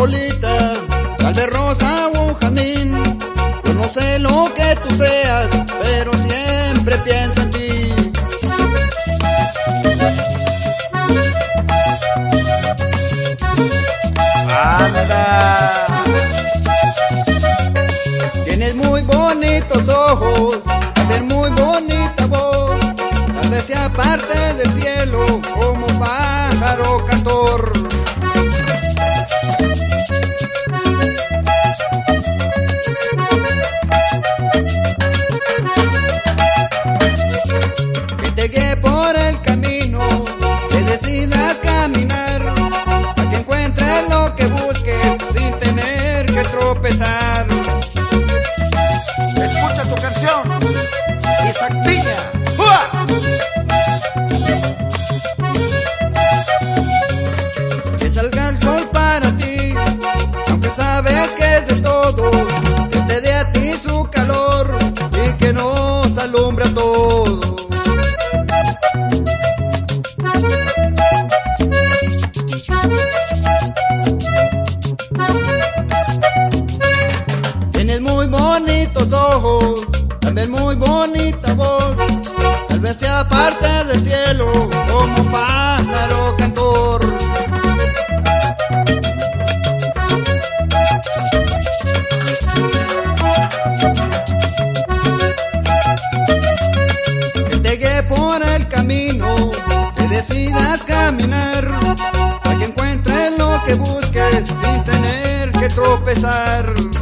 Lolita, tal vez rosa o un jazmín. Yo no sé lo que tú seas, pero siempre pienso en ti. ¡Anda! Tienes muy bonitos ojos, tal vez muy bonita voz, tal vez sea parte del cielo como pájaro cantor. Que te guíe por el camino, que decidas caminar, para que encuentres lo que busques sin tener que tropezar. Escucha tu canción, Isaac Piña. ¡Ua! Que salga el sol para ti, aunque sabes que es de todo, que te dé a ti su calor y que nos alumbra todo. Tienes muy bonitos ojos, también muy bonita voz, tal vez sea parte del cielo como pájaro cantor. Que te guíe por el camino, que decidas caminar, para que encuentres lo que busques sin tener que tropezar.